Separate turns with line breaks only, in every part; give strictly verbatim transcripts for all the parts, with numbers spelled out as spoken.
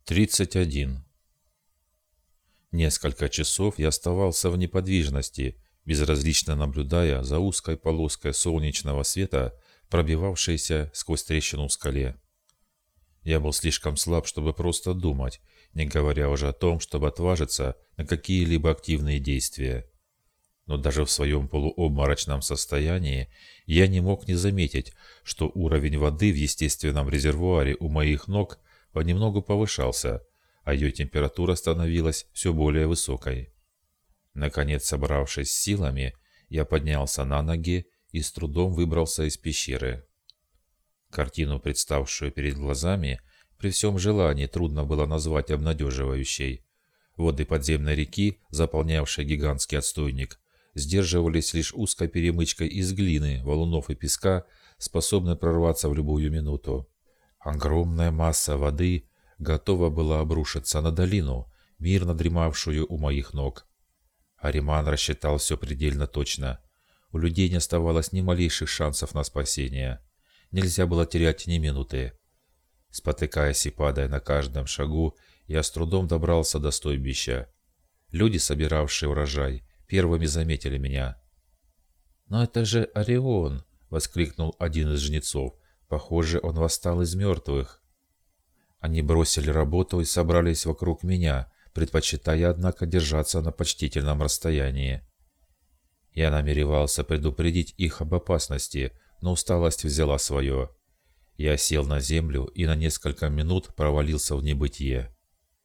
тридцать один. Несколько часов я оставался в неподвижности, безразлично наблюдая за узкой полоской солнечного света, пробивавшейся сквозь трещину в скале. Я был слишком слаб, чтобы просто думать, не говоря уже о том, чтобы отважиться на какие-либо активные действия. Но даже в своем полуобморочном состоянии я не мог не заметить, что уровень воды в естественном резервуаре у моих ног понемногу повышался, а ее температура становилась все более высокой. Наконец, собравшись с силами, я поднялся на ноги и с трудом выбрался из пещеры. Картину, представшую перед глазами, при всем желании трудно было назвать обнадеживающей. Воды подземной реки, заполнявшие гигантский отстойник, сдерживались лишь узкой перемычкой из глины, валунов и песка, способной прорваться в любую минуту. Огромная масса воды готова была обрушиться на долину, мирно дремавшую у моих ног. Ариман рассчитал все предельно точно. У людей не оставалось ни малейших шансов на спасение. Нельзя было терять ни минуты. Спотыкаясь и падая на каждом шагу, я с трудом добрался до стойбища. Люди, собиравшие урожай, первыми заметили меня. «Но это же Орион!» — воскликнул один из жнецов. «Похоже, он восстал из мертвых». Они бросили работу и собрались вокруг меня, предпочитая, однако, держаться на почтительном расстоянии. Я намеревался предупредить их об опасности, но усталость взяла свое. Я сел на землю и на несколько минут провалился в небытие.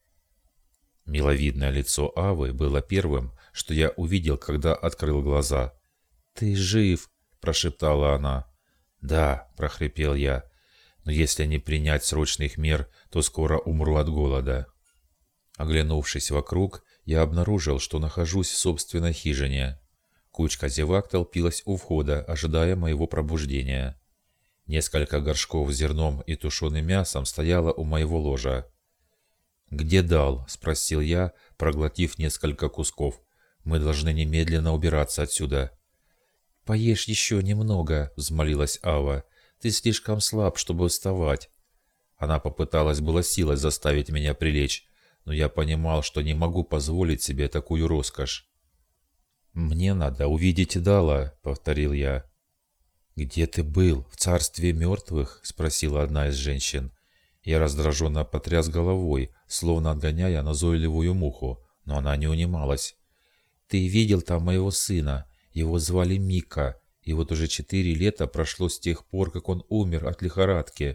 Миловидное лицо Авы было первым, что я увидел, когда открыл глаза. «Ты жив!» – прошептала она. «Да», – прохрипел я, – «но если не принять срочных мер, то скоро умру от голода». Оглянувшись вокруг, я обнаружил, что нахожусь в собственной хижине. Кучка зевак толпилась у входа, ожидая моего пробуждения. Несколько горшков с зерном и тушеным мясом стояло у моего ложа. «Где Дал?» – спросил я, проглотив несколько кусков. «Мы должны немедленно убираться отсюда». «Поешь еще немного», – взмолилась Ава. «Ты слишком слаб, чтобы вставать». Она попыталась было силой заставить меня прилечь, но я понимал, что не могу позволить себе такую роскошь. «Мне надо увидеть Дала», — повторил я. «Где ты был? В царстве мертвых?» — спросила одна из женщин. Я раздраженно потряс головой, словно отгоняя назойливую муху, но она не унималась. «Ты видел там моего сына? Его звали Мика, и вот уже четыре лета прошло с тех пор, как он умер от лихорадки».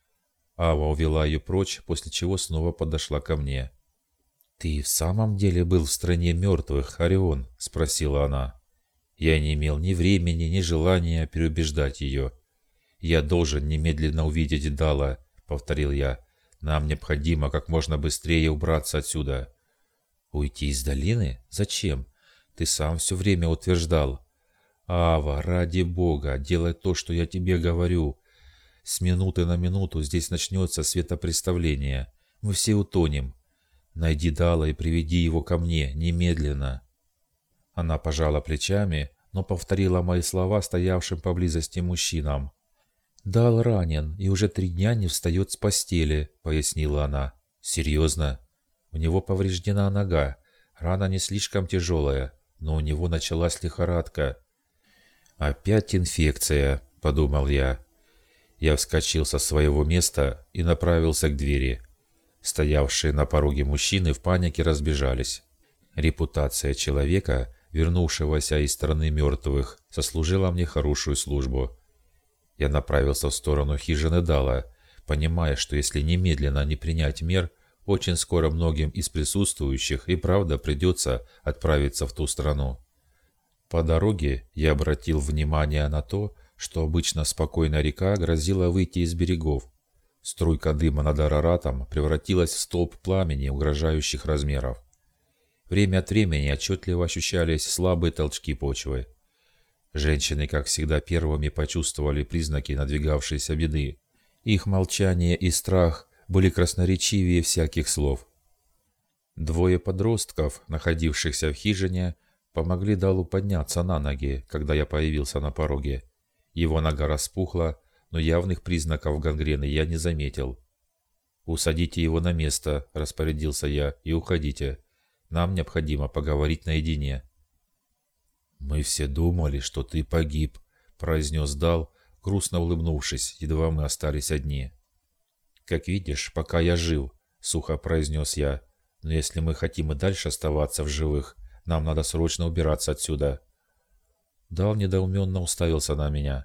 Ава увела ее прочь, после чего снова подошла ко мне. «Ты в самом деле был в стране мертвых, Орион?» – спросила она. Я не имел ни времени, ни желания переубеждать ее. «Я должен немедленно увидеть Дала», – повторил я. «Нам необходимо как можно быстрее убраться отсюда». «Уйти из долины? Зачем? Ты сам все время утверждал». «Ава, ради бога, делай то, что я тебе говорю. С минуты на минуту здесь начнется светопреставление. Мы все утонем. Найди Дала и приведи его ко мне, немедленно». Она пожала плечами, но повторила мои слова стоявшим поблизости мужчинам. «Дал ранен и уже три дня не встает с постели», — пояснила она. «Серьезно? У него повреждена нога. Рана не слишком тяжелая, но у него началась лихорадка». «Опять инфекция», — подумал я. Я вскочил со своего места и направился к двери. Стоявшие на пороге мужчины в панике разбежались. Репутация человека, вернувшегося из страны мертвых, сослужила мне хорошую службу. Я направился в сторону хижины Дала, понимая, что если немедленно не принять мер, очень скоро многим из присутствующих и правда придется отправиться в ту страну. По дороге я обратил внимание на то, что обычно спокойная река грозила выйти из берегов. Струйка дыма над Араратом превратилась в столб пламени угрожающих размеров. Время от времени отчетливо ощущались слабые толчки почвы. Женщины, как всегда, первыми почувствовали признаки надвигавшейся беды. Их молчание и страх были красноречивее всяких слов. Двое подростков, находившихся в хижине, помогли Далу подняться на ноги, когда я появился на пороге. Его нога распухла, но явных признаков гангрены я не заметил. «Усадите его на место», – распорядился я, – «и уходите. Нам необходимо поговорить наедине». «Мы все думали, что ты погиб», – произнес Дал, грустно улыбнувшись, едва мы остались одни. «Как видишь, пока я жив», – сухо произнес я, – «но если мы хотим и дальше оставаться в живых, нам надо срочно убираться отсюда». Дал недоуменно уставился на меня.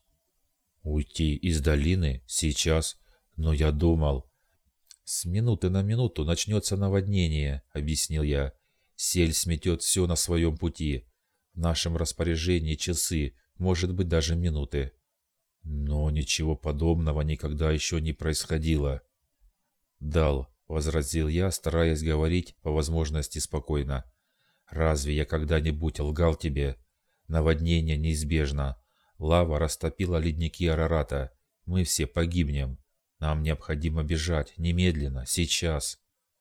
«Уйти из долины? Сейчас? Но я думал...» «С минуты на минуту начнется наводнение», — объяснил я. «Сель сметет все на своем пути. В нашем распоряжении часы, может быть, даже минуты». «Но ничего подобного никогда еще не происходило». «Дал», — возразил я, стараясь говорить по возможности спокойно. «Разве я когда-нибудь лгал тебе? Наводнение неизбежно. Лава растопила ледники Арарата. Мы все погибнем. Нам необходимо бежать. Немедленно. Сейчас».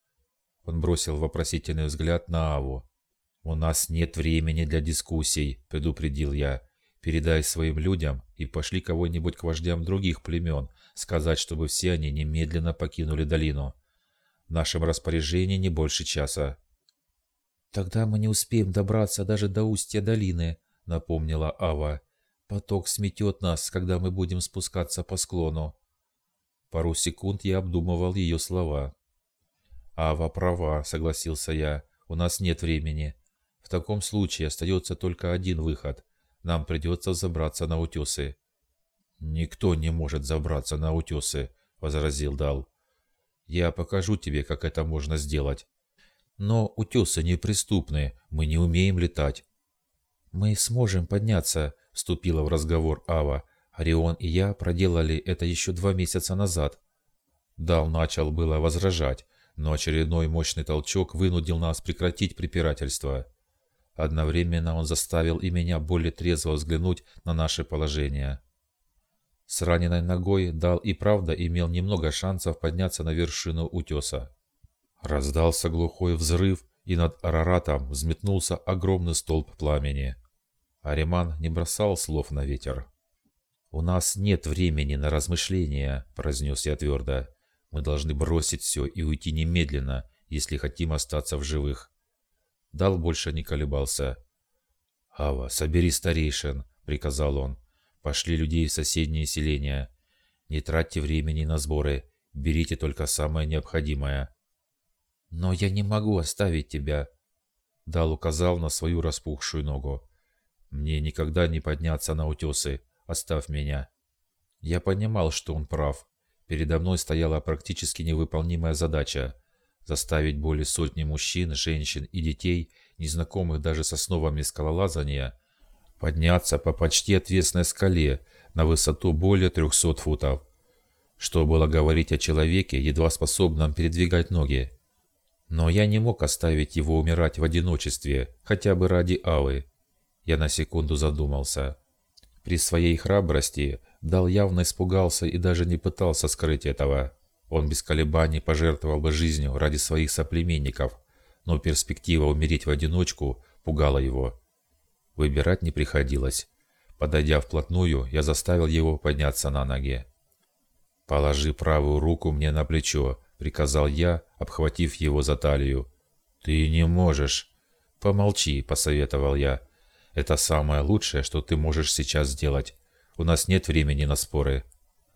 Он бросил вопросительный взгляд на Аву. «У нас нет времени для дискуссий», — предупредил я. «Передай своим людям и пошли кого-нибудь к вождям других племен, сказать, чтобы все они немедленно покинули долину. В нашем распоряжении не больше часа». «Тогда мы не успеем добраться даже до устья долины», — напомнила Ава. «Поток сметет нас, когда мы будем спускаться по склону». Пару секунд я обдумывал ее слова. «Ава права», — согласился я. «У нас нет времени. В таком случае остается только один выход. Нам придется забраться на утесы». «Никто не может забраться на утесы», — возразил Дал. «Я покажу тебе, как это можно сделать. Но утесы неприступны, мы не умеем летать». «Мы сможем подняться», — вступила в разговор Ава. «Орион и я проделали это еще два месяца назад». Дал начал было возражать, но очередной мощный толчок вынудил нас прекратить препирательство. Одновременно он заставил и меня более трезво взглянуть на наше положение. С раненой ногой Дал и правда имел немного шансов подняться на вершину утеса. Раздался глухой взрыв, и над Араратом взметнулся огромный столб пламени. Ариман не бросал слов на ветер. «У нас нет времени на размышления», — произнес я твердо. «Мы должны бросить все и уйти немедленно, если хотим остаться в живых». Дал больше не колебался. «Ава, собери старейшин», — приказал он. «Пошли людей в соседние селения. Не тратьте времени на сборы, берите только самое необходимое». «Но я не могу оставить тебя», — Дал указал на свою распухшую ногу. «Мне никогда не подняться на утесы. Оставь меня». Я понимал, что он прав. Передо мной стояла практически невыполнимая задача – заставить более сотни мужчин, женщин и детей, незнакомых даже с основами скалолазания, подняться по почти отвесной скале на высоту более трехсот футов. Что было говорить о человеке, едва способном передвигать ноги. Но я не мог оставить его умирать в одиночестве, хотя бы ради Авы. Я на секунду задумался. При своей храбрости Дал явно испугался и даже не пытался скрыть этого. Он без колебаний пожертвовал бы жизнью ради своих соплеменников, но перспектива умереть в одиночку пугала его. Выбирать не приходилось. Подойдя вплотную, я заставил его подняться на ноги. «Положи правую руку мне на плечо», — приказал я, обхватив его за талию. «Ты не можешь». «Помолчи», — посоветовал я. «Это самое лучшее, что ты можешь сейчас сделать. У нас нет времени на споры».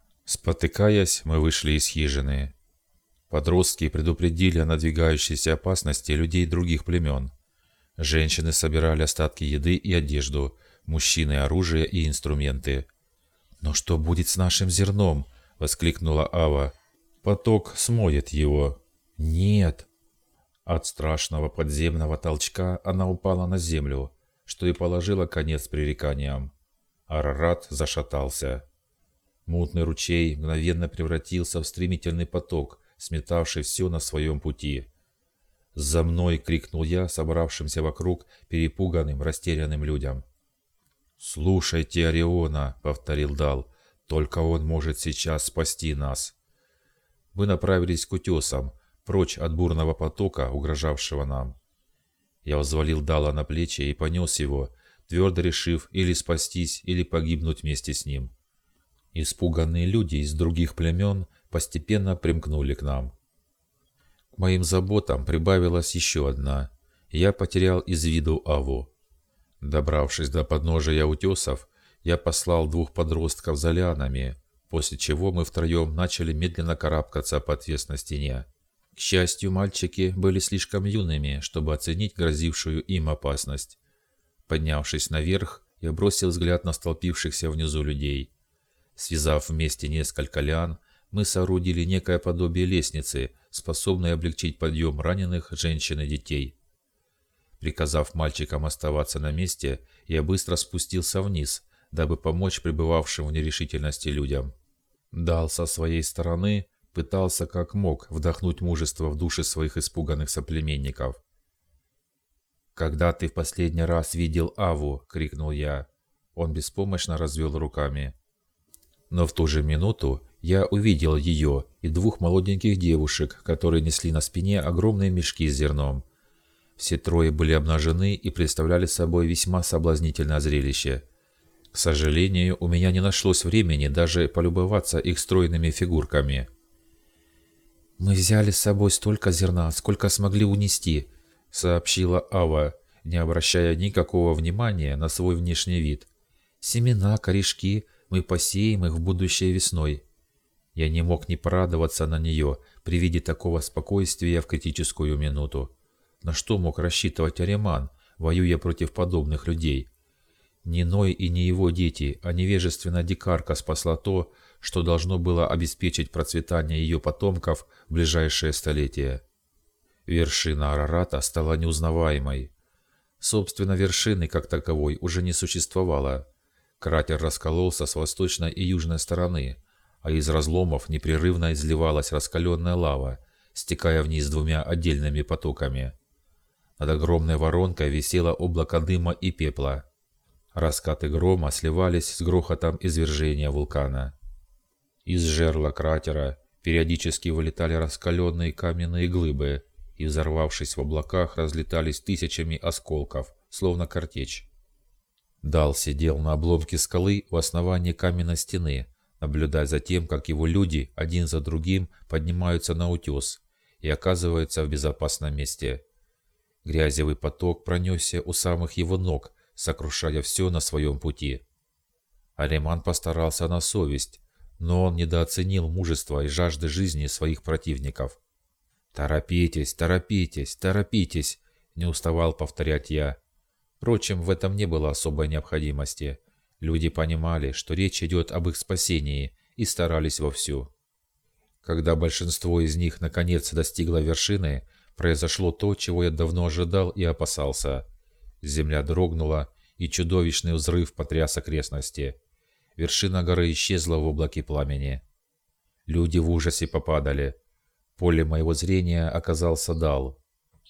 Спотыкаясь, мы вышли из хижины. Подростки предупредили о надвигающейся опасности людей других племен. Женщины собирали остатки еды и одежду, мужчины – оружие и инструменты. «Но что будет с нашим зерном?» – воскликнула Ава. «Поток смоет его». «Нет». От страшного подземного толчка она упала на землю, что и положило конец пререканиям. Арарат зашатался. Мутный ручей мгновенно превратился в стремительный поток, сметавший все на своем пути. «За мной!» — крикнул я собравшимся вокруг перепуганным, растерянным людям. «Слушайте Ориона!» — повторил Дал. «Только он может сейчас спасти нас!» Мы направились к утесам, прочь от бурного потока, угрожавшего нам. Я взвалил Дала на плечи и понес его, твердо решив или спастись, или погибнуть вместе с ним. Испуганные люди из других племен постепенно примкнули к нам. К моим заботам прибавилась еще одна. Я потерял из виду Аву. Добравшись до подножия утесов, я послал двух подростков за лианами, после чего мы втроем начали медленно карабкаться по отвесной стене. К счастью, мальчики были слишком юными, чтобы оценить грозившую им опасность. Поднявшись наверх, я бросил взгляд на столпившихся внизу людей. Связав вместе несколько лиан, мы соорудили некое подобие лестницы, способной облегчить подъем раненых женщин и детей. Приказав мальчикам оставаться на месте, я быстро спустился вниз, дабы помочь пребывавшим в нерешительности людям. Дал со своей стороны пытался как мог вдохнуть мужество в души своих испуганных соплеменников. «Когда ты в последний раз видел Аву?» — крикнул я. Он беспомощно развел руками. Но в ту же минуту я увидел ее и двух молоденьких девушек, которые несли на спине огромные мешки с зерном. Все трое были обнажены и представляли собой весьма соблазнительное зрелище. К сожалению, у меня не нашлось времени даже полюбоваться их стройными фигурками. «Мы взяли с собой столько зерна, сколько смогли унести», — сообщила Ава, не обращая никакого внимания на свой внешний вид. «Семена, корешки мы посеем их в будущее весной». Я не мог не порадоваться на нее при виде такого спокойствия в критическую минуту. На что мог рассчитывать Ариман, воюя против подобных людей? Ни Ной и ни его дети, а невежественная дикарка спасла то, что должно было обеспечить процветание ее потомков в ближайшее столетие. Вершина Арарата стала неузнаваемой. Собственно, вершины как таковой уже не существовало. Кратер раскололся с восточной и южной стороны, а из разломов непрерывно изливалась раскаленная лава, стекая вниз двумя отдельными потоками. Над огромной воронкой висело облако дыма и пепла. Раскаты грома сливались с грохотом извержения вулкана. Из жерла кратера периодически вылетали раскаленные каменные глыбы и, взорвавшись в облаках, разлетались тысячами осколков, словно картечь. Дал сидел на обломке скалы у основания каменной стены, наблюдая за тем, как его люди один за другим поднимаются на утес и оказываются в безопасном месте. Грязевый поток пронесся у самых его ног, сокрушая все на своем пути. Ариман постарался на совесть, но он недооценил мужество и жажды жизни своих противников. «Торопитесь, торопитесь, торопитесь!» — не уставал повторять я. Впрочем, в этом не было особой необходимости. Люди понимали, что речь идет об их спасении, и старались вовсю. Когда большинство из них наконец достигло вершины, произошло то, чего я давно ожидал и опасался. Земля дрогнула, и чудовищный взрыв потряс окрестности. Вершина горы исчезла в облаке пламени. Люди в ужасе попадали. В поле моего зрения оказался Дал.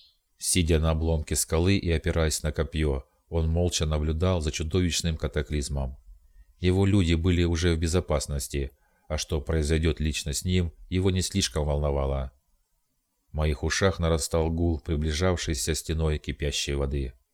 Сидя на обломке скалы и опираясь на копье, он молча наблюдал за чудовищным катаклизмом. Его люди были уже в безопасности, а что произойдет лично с ним, его не слишком волновало. В моих ушах нарастал гул приближавшейся стеной кипящей воды.